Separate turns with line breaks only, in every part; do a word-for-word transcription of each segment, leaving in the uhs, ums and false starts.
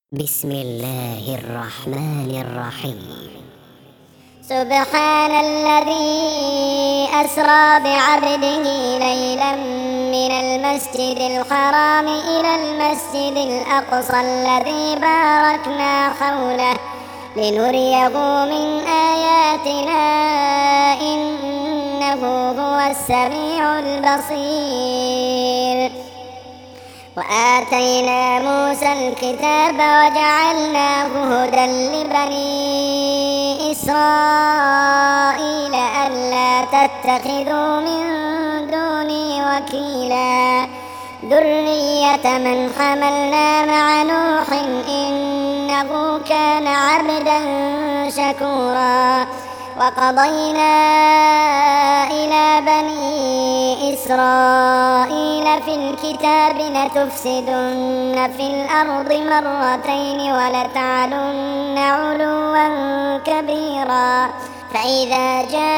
بسم الله الرحمن الرحيم.
سبحان الذي أسرى بعبده ليلا من المسجد الحرام إلى المسجد الأقصى الذي باركنا حوله لنريه من آياتنا إنه هو السميع البصير. وآتينا موسى الكتاب وجعلناه هدى لبني إسرائيل ألا تتخذوا من دوني وكيلا ذرية من حملنا مع نوح إنه كان عبدا شكورا. وقضينا إلى بني إسرائيل في الكتاب لتفسدن في الأرض مرتين ولتعلن علوا كبيرا. فإذا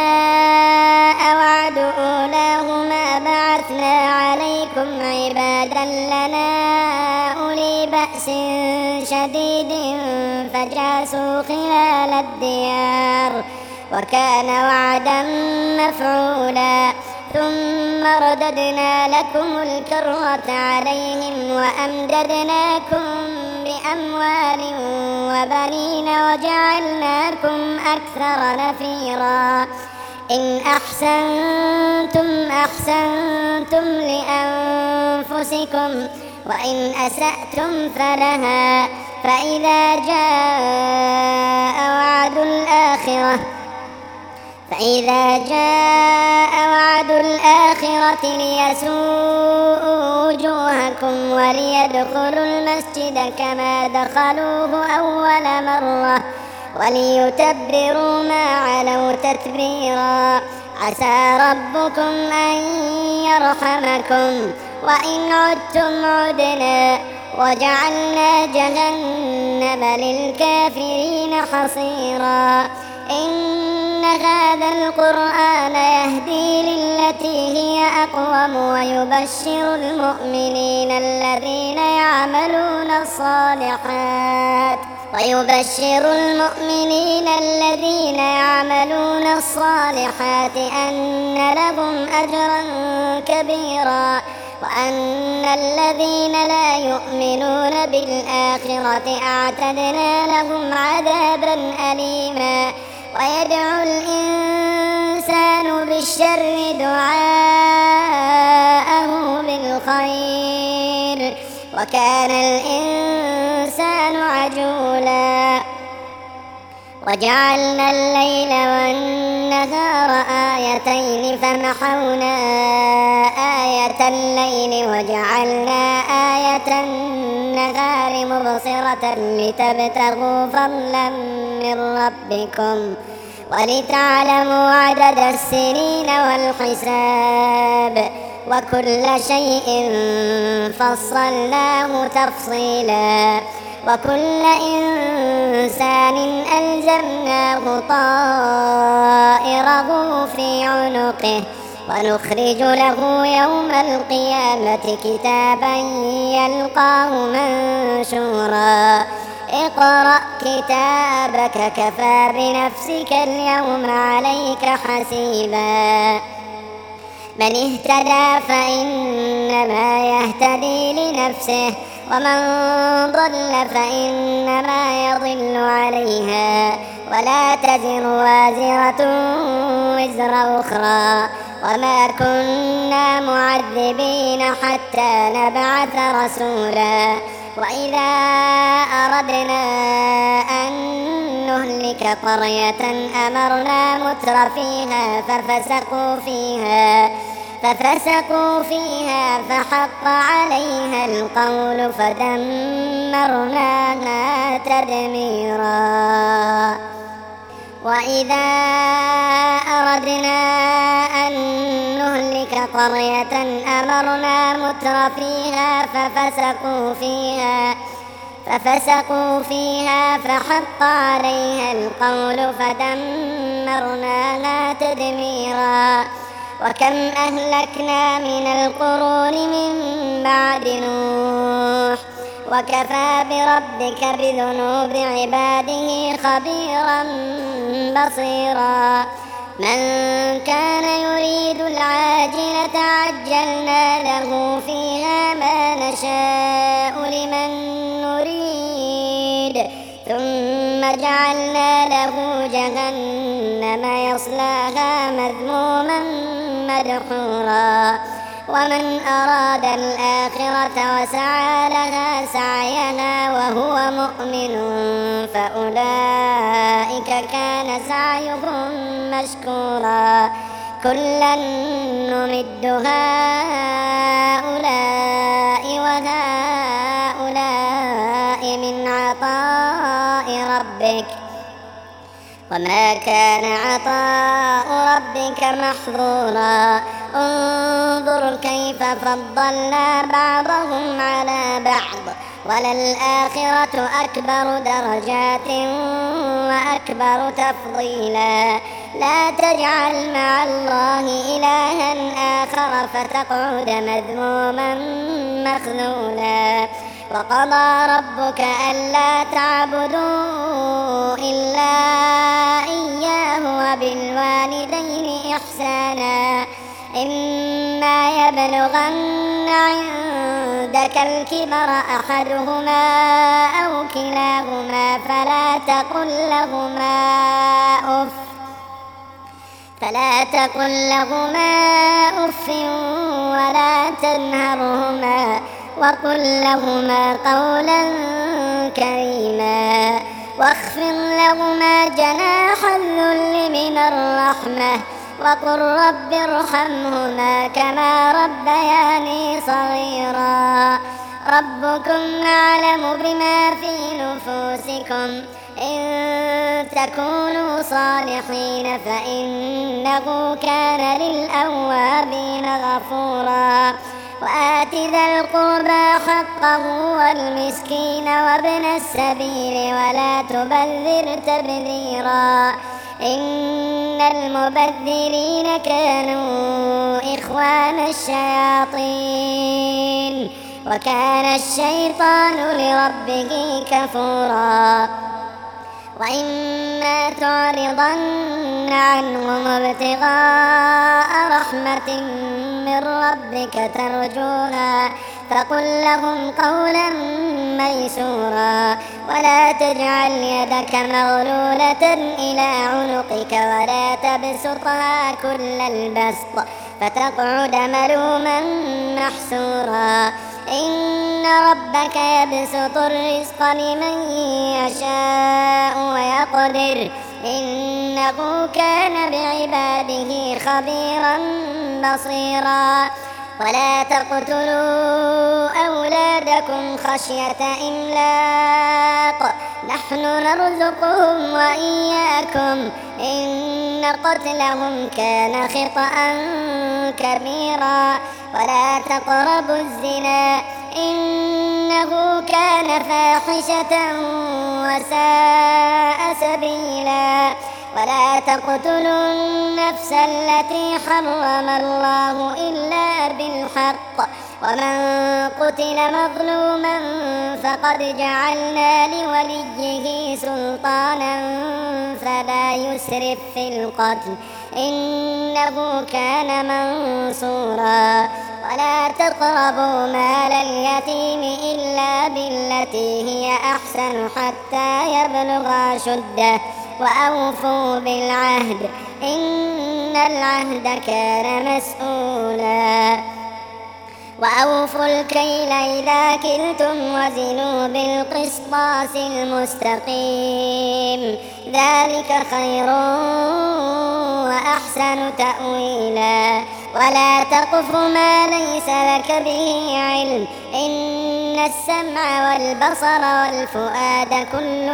جاء وعد أولاهما بعثنا عليكم عبادا لنا أولي بأس شديد فجاسوا خلال الديار وكان وعدا مفعولا. ثم رددنا لكم الكرة عليهم وأمددناكم بأموال وبنين وجعلناكم أكثر نفيرا. إن أحسنتم أحسنتم لأنفسكم وإن أسأتم فلها. فإذا جاء وعد الآخرة فإذا جاء وعد الآخرة ليسوءوا وجوهكم وليدخلوا المسجد كما دخلوه أول مرة وليتبروا ما علوا تتبيرا. عسى ربكم أن يرحمكم وإن عدتم عدنا وجعلنا جهنم للكافرين حصيرا. إن هذا القرآن يهدي للتي هي أقوم ويبشر المؤمنين الذين يعملون الصالحات ويبشر المؤمنين الذين يعملون الصالحات أن لهم أجرا كبيرا وأن الذين لا يؤمنون بالآخرة أعتدنا لهم عذابا أليما. ويدعو الإنسان بالشر دعاءه بالخير وكان الإنسان عجولا. وجعلنا الليل والنهار آيتين فمحونا آية الليل وجعلنا آية النهار مبصرة لتبتغوا فضلا من ربكم ولتعلموا عدد السنين والحساب وكل شيء فصلناه تفصيلا. وكل إنسان ألزمناه طائره في عنقه ونخرج له يوم القيامة كتابا يلقاه منشورا. اقرأ كتابك كفى بنفسك اليوم عليك حسيبا. من اهتدى فإنما يهتدي لنفسه ومن ضل فإنما يضل عليها ولا تزر وازرة وزر أخرى وما كنا معذبين حتى نبعث رسولا. وإذا أردنا أن نهلك قرية أمرنا متر فيها ففسقوا فيها ففسقوا فيها فحق عليها القول فدمرناها تدميرا. وإذا أردنا أن نهلك قرية أمرنا متر فيها ففسقوا فيها ففسقوا فيها فحق عليها القول فدمرناها تدميرا. وكم أهلكنا من القرون من بعد نوح وكفى بربك بذنوب عباده خبيرا بصيرا من كان يريد العاجلة عجلنا له فيها ما نشاء لمن نريد ثم جعلنا له جهنم يصلاها مذموما مدحورا ومن أراد الآخرة وسعى لها سعيها وهو مؤمن فأولئك كان سعيهم مشكورا كلا نمد هؤلاء وهؤلاء من عطاء ربك وما كان عطاء ربك محظورا انظر كيف فضلنا بعضهم على بعض وللآخرة أكبر درجات وأكبر تفضيلا لا تجعل مع الله إلها آخر فتقعد مذموما مخذولا وقضى ربك ألا تعبدوا إلا إياه وبالوالدين إحسانا إما يبلغن عندك الكبر أحدهما أو كلاهما فلا تقل لهما أف فلا تقل لهما أف ولا تنهرهما وقل لهما قولا كريما واخفض لهما جناح الذل من الرحمة وقل رب ارحمهما كما ربياني صغيرا ربكم أعلم بما في نفوسكم إن تكونوا صالحين فإنه كان للأوابين غفورا وآت ذا القربى حقه والمسكين وابن السبيل ولا تبذر تبذيرا إن المبذرين كانوا إخوان الشياطين وكان الشيطان لربه كفورا وإما تعرضن عنهم ابتغاء رحمة من ربك ترجوها فقل لهم قولا ميسورا ولا تجعل يدك مغلولة إلى عنقك ولا تبسطها كل البسط فتقعد ملوما محسورا إن ربك يبسط الرزق لمن يشاء ويقدر إنه كان بعباده خبيرا بصيرا ولا تقتلوا أولادكم خشية إملاق نحن نرزقهم وإياكم إن قتلهم كان خطأ كبيرا ولا تقربوا الزنا إنه كان فاحشة وساء سبيلا ولا تقتلوا النفس التي حرم الله إلا بالحق ومن قتل مظلوما فقد جعلنا لوليه سلطانا فلا يسرف في القتل إنه كان منصورا ولا تقربوا مال اليتيم إلا بالتي هي أحسن حتى يبلغ أشده وأوفوا بالعهد إن العهد كان مسؤولا وأوفوا الكيل إذا كلتم وزنوا بالقسطاس المستقيم ذلك خير وأحسن تأويلا ولا تقف ما ليس لك به علم إن السمع والبصر والفؤاد كل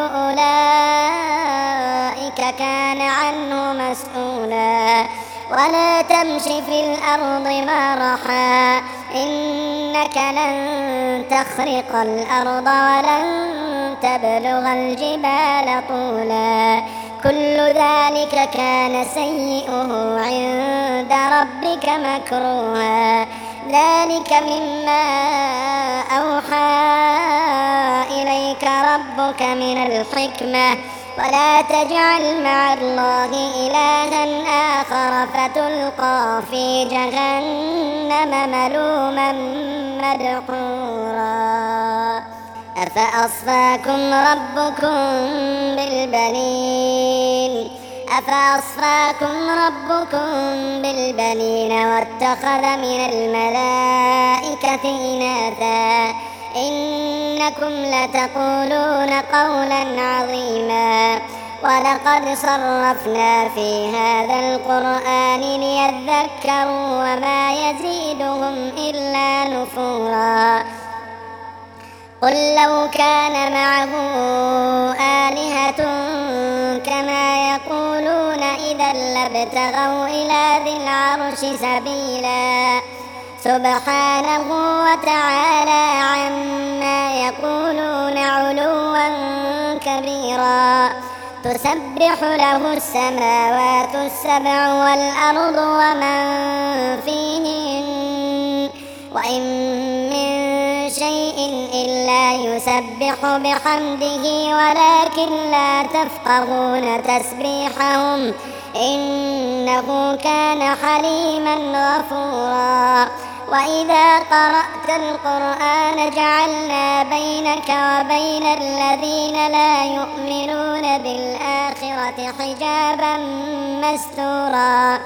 أولئك كان عنه مسؤولا ولا تمش في الأرض مرحا إنك لن تخرق الأرض ولن تبلغ الجبال طولا كل ذلك كان سيئه عند ربك مكروها ذلك مما أوحى إليك ربك من الحكمة ولا تجعل مع الله إلها آخر فتلقى في جهنم ملوما مدحورا أفأصفاكم ربكم بالبنين أفأصفاكم ربكم بالبنين واتخذ من الملائكة إناثا إنكم لتقولون قولا عظيما ولقد صرفنا في هذا القرآن ليذكروا وما يزيدهم إلا نفورا قل لو كان معه آلهة كما يقولون إذا لابتغوا إلى ذي العرش سبيلا سبحانه وتعالى عما يقولون علوا كبيرا تسبح له السماوات السبع والأرض ومن فيهن وإن من شيء إلا يسبح بحمده ولكن لا تفقهون تسبيحهم إنه كان حليما غفورا وإذا قرأت القرآن جعلنا بينك وبين الذين لا يؤمنون بالآخرة حجابا مستورا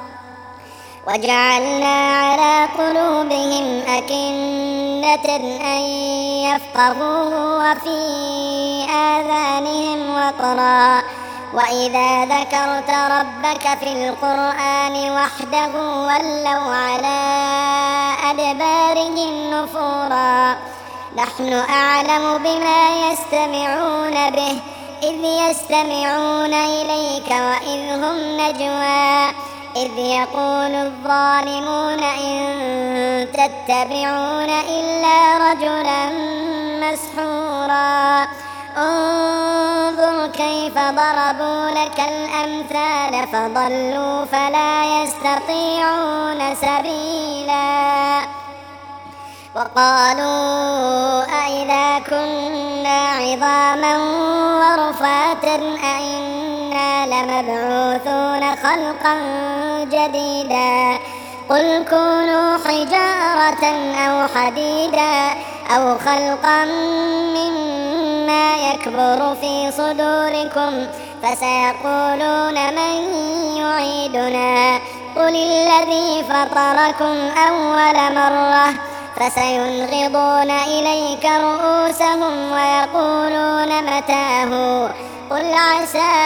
وجعلنا على قلوبهم أكنة أن يفقهوه وفي آذانهم وقرا وإذا ذكرت ربك في القرآن وحده ولوا على أدبارهم نفورا نحن أعلم بما يستمعون به إذ يستمعون إليك وإذ هم نجوى إذ يقول الظالمون إن تتبعون إلا رجلا مسحورا انظر كيف ضربوا لك الأمثال فضلوا فلا يستطيعون سبيلا وقالوا أئذا كنا عظاما ورفاتا أئنا لمبعوثون خلقا جديدا قل كونوا حجارة أو حديدا أو خلقا مما يكبر في صدوركم فسيقولون من يعيدنا قل الذي فطركم أول مرة فسينغضون إليك رؤوسهم ويقولون متاه قل عسى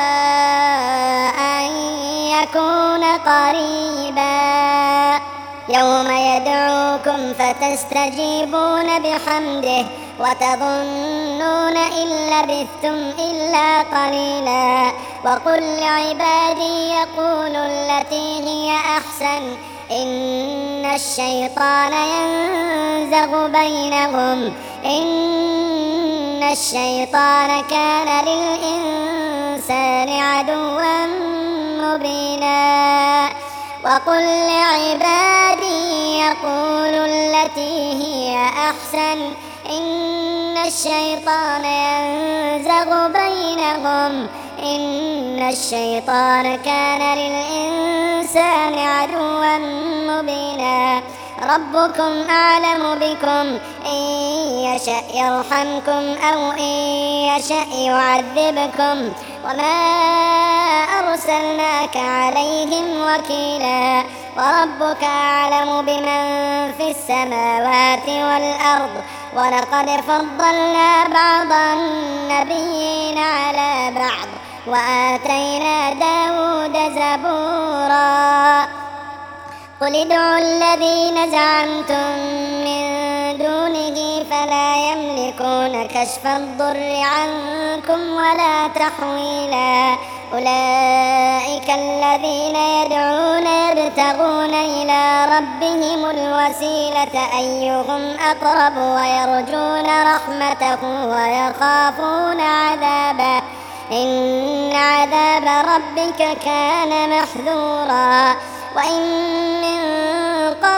أن يكون قريبا يوم يدعوكم فتستجيبون بحمده وتظنون إن لبثتم إلا قليلا وقل لعبادي يقولوا التي هي أحسن إن الشيطان ينزغ بينهم إن الشيطان كان للإنسان عدوا مبينا وقل لعبادي يقولوا التي هي أحسن إن الشيطان ينزغ بينهم إن الشيطان كان للإنسان عدوا مبينا ربكم أعلم بكم إن يشأ يرحمكم أو إن يشأ يعذبكم وما أرسلناك عليهم وكيلا وربك أعلم بمن في السماوات والأرض ولقد فضلنا بعض النبيين على بعض وآتينا داود زبورا قل ادعوا الذين زعمتم من دونه فلا يملكون كشف الضر عنكم ولا تحويلا أولئك الذين يدعون يبتغون إلى ربهم الوسيلة أيهم أقرب ويرجون رحمته ويخافون عذابه إن عذاب ربك كان محذورا وإن من قرية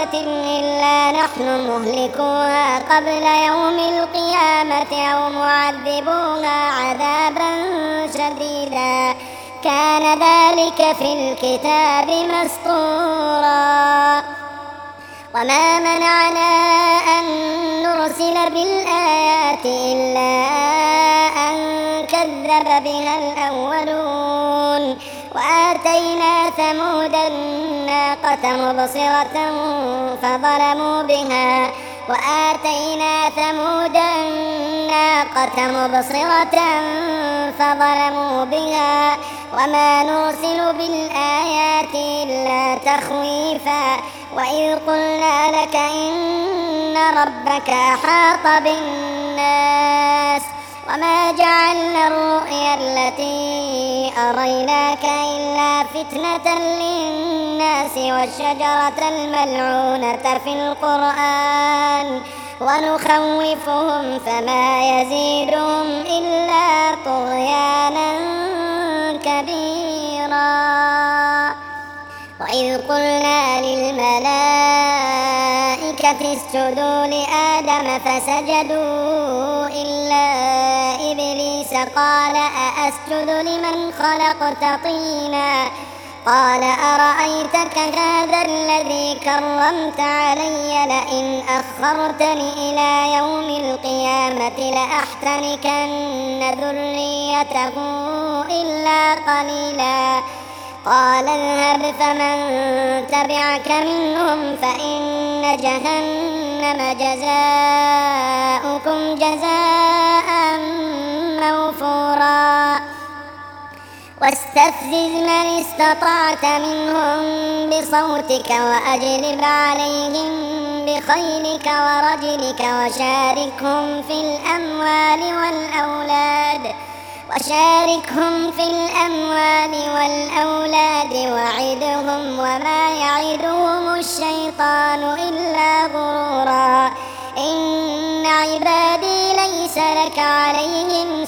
قرية إلا نحن مهلكوها قبل يوم القيامة أو معذبوها عذابا شديدا كان ذلك في الكتاب مسطورا. وما منعنا أن نرسل بالآيات إلا أن كذب بها الأولون وآتينا ثمود الناقة مبصرة فظلموا بها وآتينا ثمود الناقة مبصرة فظلموا بها وما نرسل بالآيات إلا تخويفا. وإذ قلنا لك إن ربك أحاط بالناس وما جعلنا الرؤيا التي أريناك إلا فتنة للناس والشجرة الملعونة في القرآن ونخوفهم فما يزيدهم إلا طغيانا كبيرا. وإذ قلنا للملائكة اسجدوا لآدم فسجدوا إلا إبليس قال أأسجد لمن خلقت طينا قال أرأيتك هذا الذي كرمت علي لئن أخرتني إلى يوم القيامة لأحتركن ذريته إلا قليلا. قال اذهب فمن تبعك منهم فإن جهنم جزاؤكم جزاء موفورا. واستفزز من استطعت منهم بصوتك وأجلب عليهم بخيلك ورجلك وشاركهم في الأموال والأولاد وشاركهم في الأموال والأولاد وعدهم وما يعدهم الشيطان إلا غرورا. إن عبادي ليس لك عليهم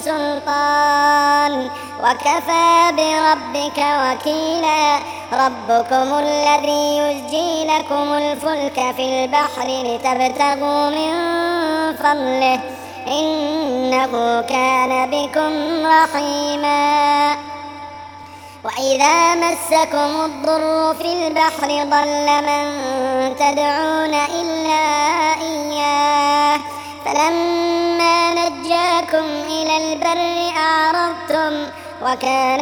سلطان وكفى بربك وكيلا. ربكم الذي يزجي لكم الفلك في البحر لتبتغوا من فضله إنه كان بكم رحيما. وإذا مسكم الضر في البحر ضل من تدعون إلا إياه فلما نجاكم إلى البر أعرضتم وكان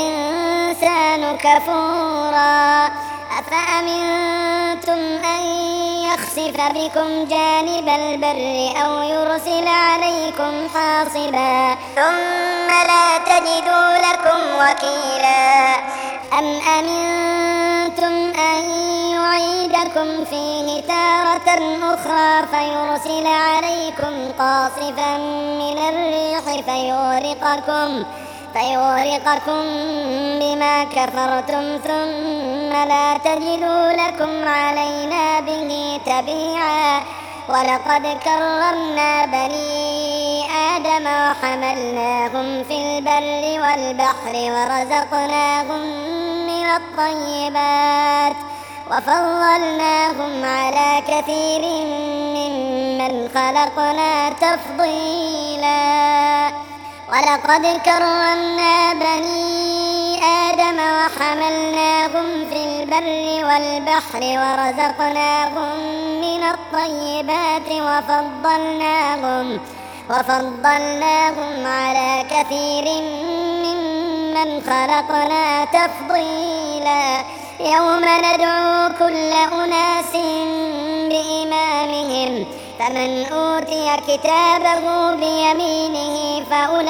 الإنسان كفورا. أفأمنتم أن يخسف بكم جانب البر أو يرسل عليكم حاصبا ثم لا تجدوا لكم وكيلا. أم أمنتم أن يعيدكم فيه تارة أخرى فيرسل عليكم قاصفا من الريح فيغرقكم فيغرقكم بما كفرتم ثم لا تجدوا لكم علينا به تبيعا. ولقد كرمنا بني آدم وحملناهم في البر والبحر ورزقناهم من الطيبات وفضلناهم على كثير ممن خلقنا تفضيلا. ولقد كرمنا بني آدم وحملناهم في البر والبحر ورزقناهم من الطيبات وفضلناهم وفضلناهم على كثير ممن خلقنا تفضيلا. يوم ندعو كل أناس بإمامهم فمن أوتي كتابه بيمينه فأولئك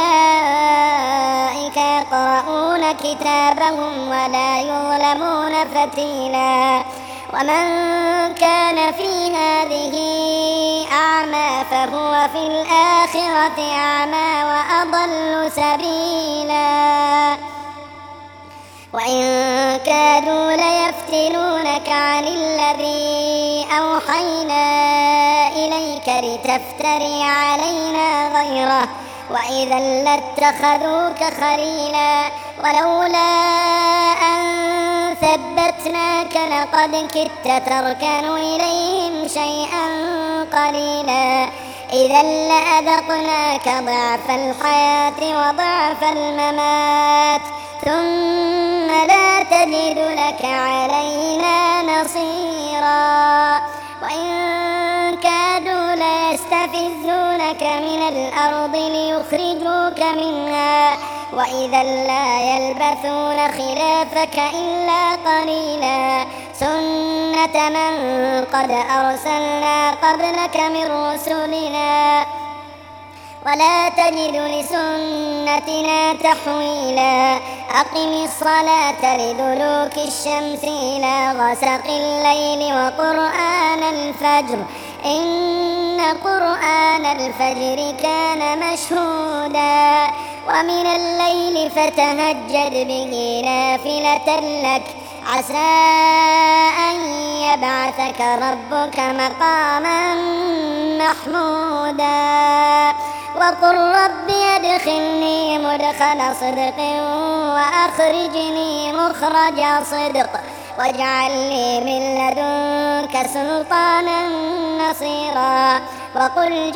يقرؤون كتابهم ولا يظلمون فتيلا. ومن كان في هذه أعمى فهو في الآخرة أعمى وأضل سبيلا. وإن كادوا ليفتنونك عن الذي أوحينا إليك لتفتري علينا غيره وإذا لاتخذوك خليلا. ولولا أن ثبت متناك لقد كدت تركن إليهم شيئا قليلا إذا لأذقناك ضعف الحياة وضعف الممات ثم لا تجد لك علينا نصيرا وإن كادوا ليستفزونك من الأرض ليخرجوك منها وإذا لا يلبثون خلافك إلا قليلا سنة من قد أرسلنا قبلك من رسلنا ولا تجد لسنتنا تحويلا أقم الصلاة لدلوك الشمس إلى غسق الليل وقرآن الفجر إن قرآن الفجر كان مشهودا ومن الليل فتهجد به نافلة لك عسى أن يبعثك ربك مقاما محمودا وقل رب ادخلني مدخل صدق وأخرجني مخرج صدق واجعل لي من لدنك سلطانا نصيرا وقل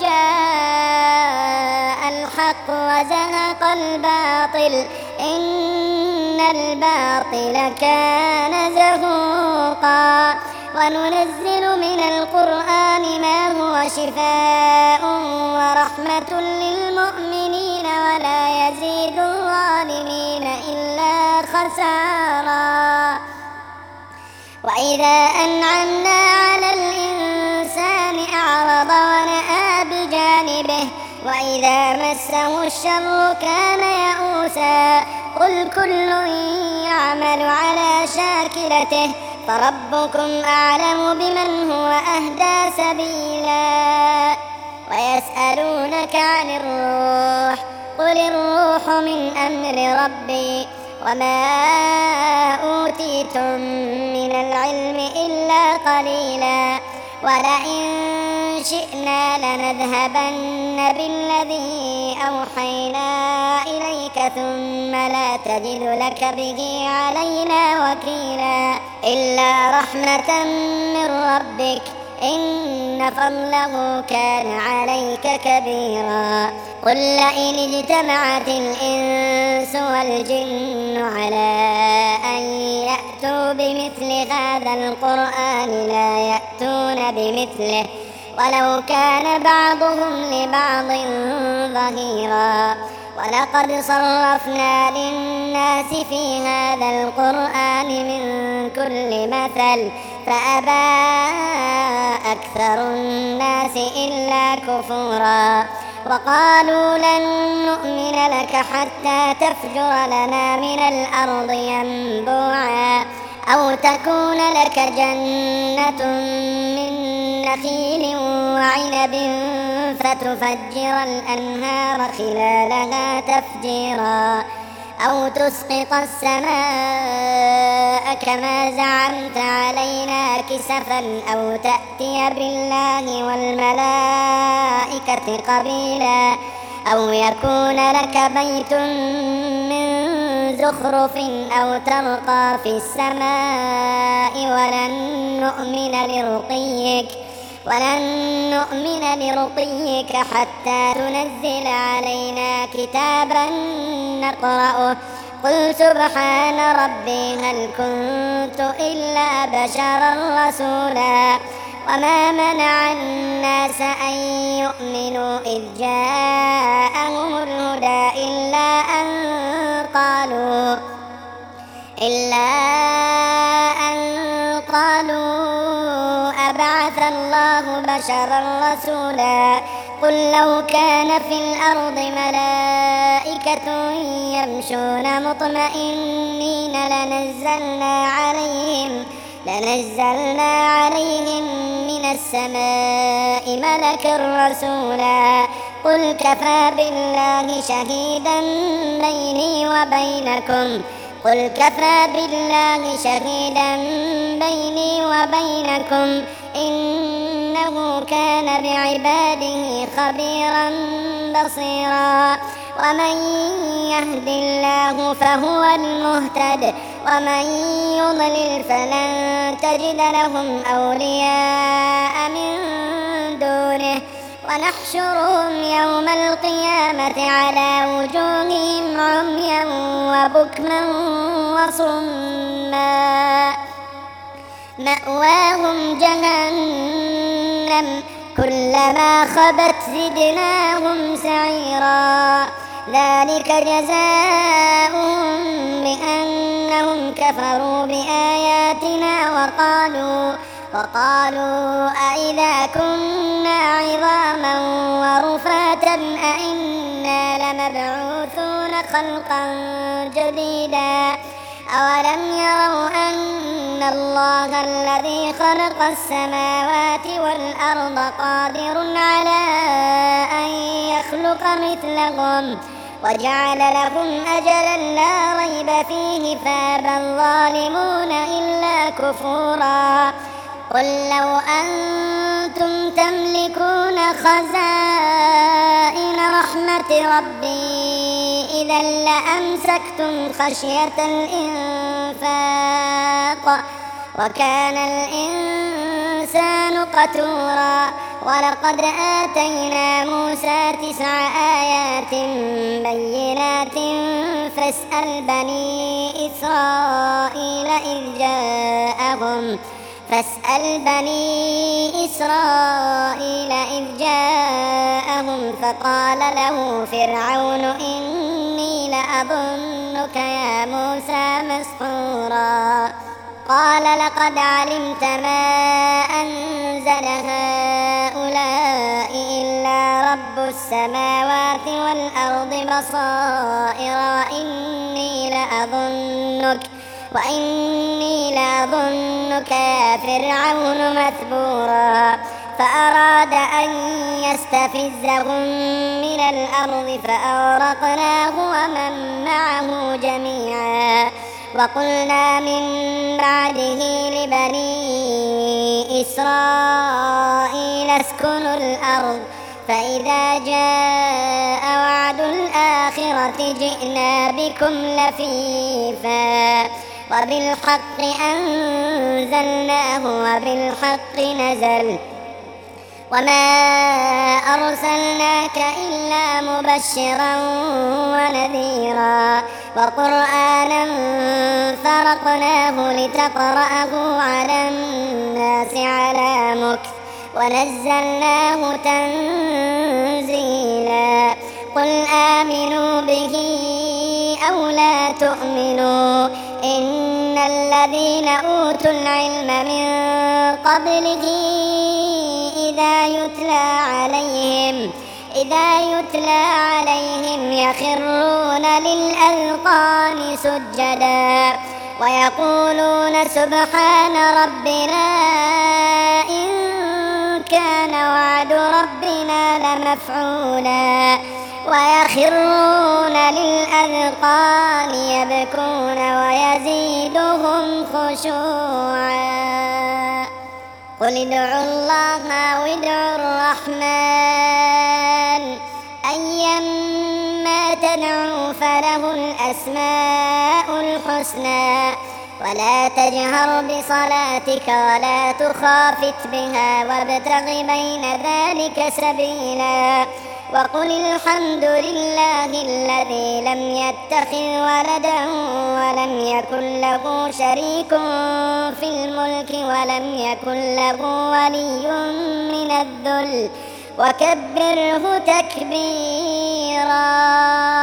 جاء الحق وزهق الباطل إن الباطل كان زهوقا وننزل من القرآن ما هو شفاء ورحمة للمؤمنين ولا يزيد الظالمين إلا خسارا وإذا أنعمنا على الإنسان أعرض ونأى بجانبه وإذا مسه الشر كان يئوسا قل كل يعمل على شاكلته فربكم أعلم بمن هو أهدى سبيلا ويسألونك عن الروح قل الروح من أمر ربي وما أوتيتم من العلم إلا قليلا ولئن شئنا لنذهبن بالذي أوحينا إليك ثم لا تجد لك به علينا وكيلا إلا رحمة من ربك إن فضله كان عليك كبيرا قل لئن اجتمعت الإنس والجن على أن يأتوا بمثل هذا القرآن لا يأتون بمثله ولو كان بعضهم لبعض ظهيرا ولقد صرفنا للناس في هذا القرآن من كل مثل فأبى أكثر الناس إلا كفورا وقالوا لن نؤمن لك حتى تفجر لنا من الأرض ينبوعا أو تكون لك جنة من نخيل وعنب فتفجر الأنهار خلالها تفجيرا أو تسقط السماء كما زعمت علينا كسفا أو تأتي بالله والملائكة قبيلا أو يكون لك بيت من زخرف أو ترقى في السماء ولن نؤمن لرقيك ولن نؤمن لرقيك حتى تنزل علينا كتابا نقرأه قل سبحان ربي هل كنت إلا بشرا رسولا وما منع الناس أن يؤمنوا إذ جاءهم الهدى إلا أن قالوا إلا أن قالوا أبعث الله بشرا رسولا قل لو كان في الأرض ملائكة يمشون مطمئنين لنزلنا عليهم لنزلنا عليهم من السماء ملكا رسولا قل كفى بالله شهيدا بيني وبينكم قل كفى بالله شهيدا بيني وبينكم إنه كان بعباده خبيرا بصيرا ومن يهد الله فهو المهتد ومن يضلل فلن تجد لهم أولياء من دونه ونحشرهم يوم القيامة على وجوههم عميا وبكما وصما مأواهم جهنم كلما خبت زدناهم سعيرا ذلك جزاؤهم بأنهم كفروا بآياتنا وقالوا وقالوا أئذا كنا عظاما ورفاتا أئنا لمبعوثون خلقا جديدا أولم يروا أن الله الذي خلق السماوات والأرض قادر على أن يخلق مثلهم وجعل لهم أجلا لا ريب فيه فأبى الظالمون إلا كفورا قل لو أنتم تملكون خزائن رحمة ربي إذا لأمسكتم خشية الإنفاق وكان الإنسان قتورا ولقد آتينا موسى تسع آيات بينات فاسأل بني إسرائيل إذ جاءهم فاسأل بني إسرائيل إذ جاءهم فقال له فرعون إني لأظنك يا موسى مسحورا قال لقد علمت ما أنزل هؤلاء إلا رب السماوات والأرض بصائر وإني لأظنك وإني لأظنك يا فرعون مثبورا فأراد أن يستفزهم من الأرض فأغرقناه ومن معه جميعا وقلنا من بعده لبني إسرائيل اسكنوا الأرض فإذا جاء وعد الآخرة جئنا بكم لفيفا وبالحق أنزلناه وبالحق نزل وما أرسلناك إلا مبشرا ونذيرا وقرآنا فرقناه لتقرأه على الناس على مكث ونزلناه تنزيلا قل آمنوا به أو لا تؤمنوا إن الذين أوتوا العلم من قبله إذا يتلى عليهم إذا يتلى عليهم يخرون للأذقان سجدا ويقولون سبحان ربنا إن كان وعد ربنا لمفعولا ويخرون للأذقان يبكون ويزيدهم خشوعا قل ادعوا الله وادعوا الرحمن أيما تدعوا فله الأسماء الحسنى ولا تجهر بصلاتك ولا تخافت بها وابتغ بين ذلك سبيلا وقل الحمد لله الذي لم يتخذ ولدا ولم يكن له شريك في الملك ولم يكن له ولي من الذل وكبره تكبيرا.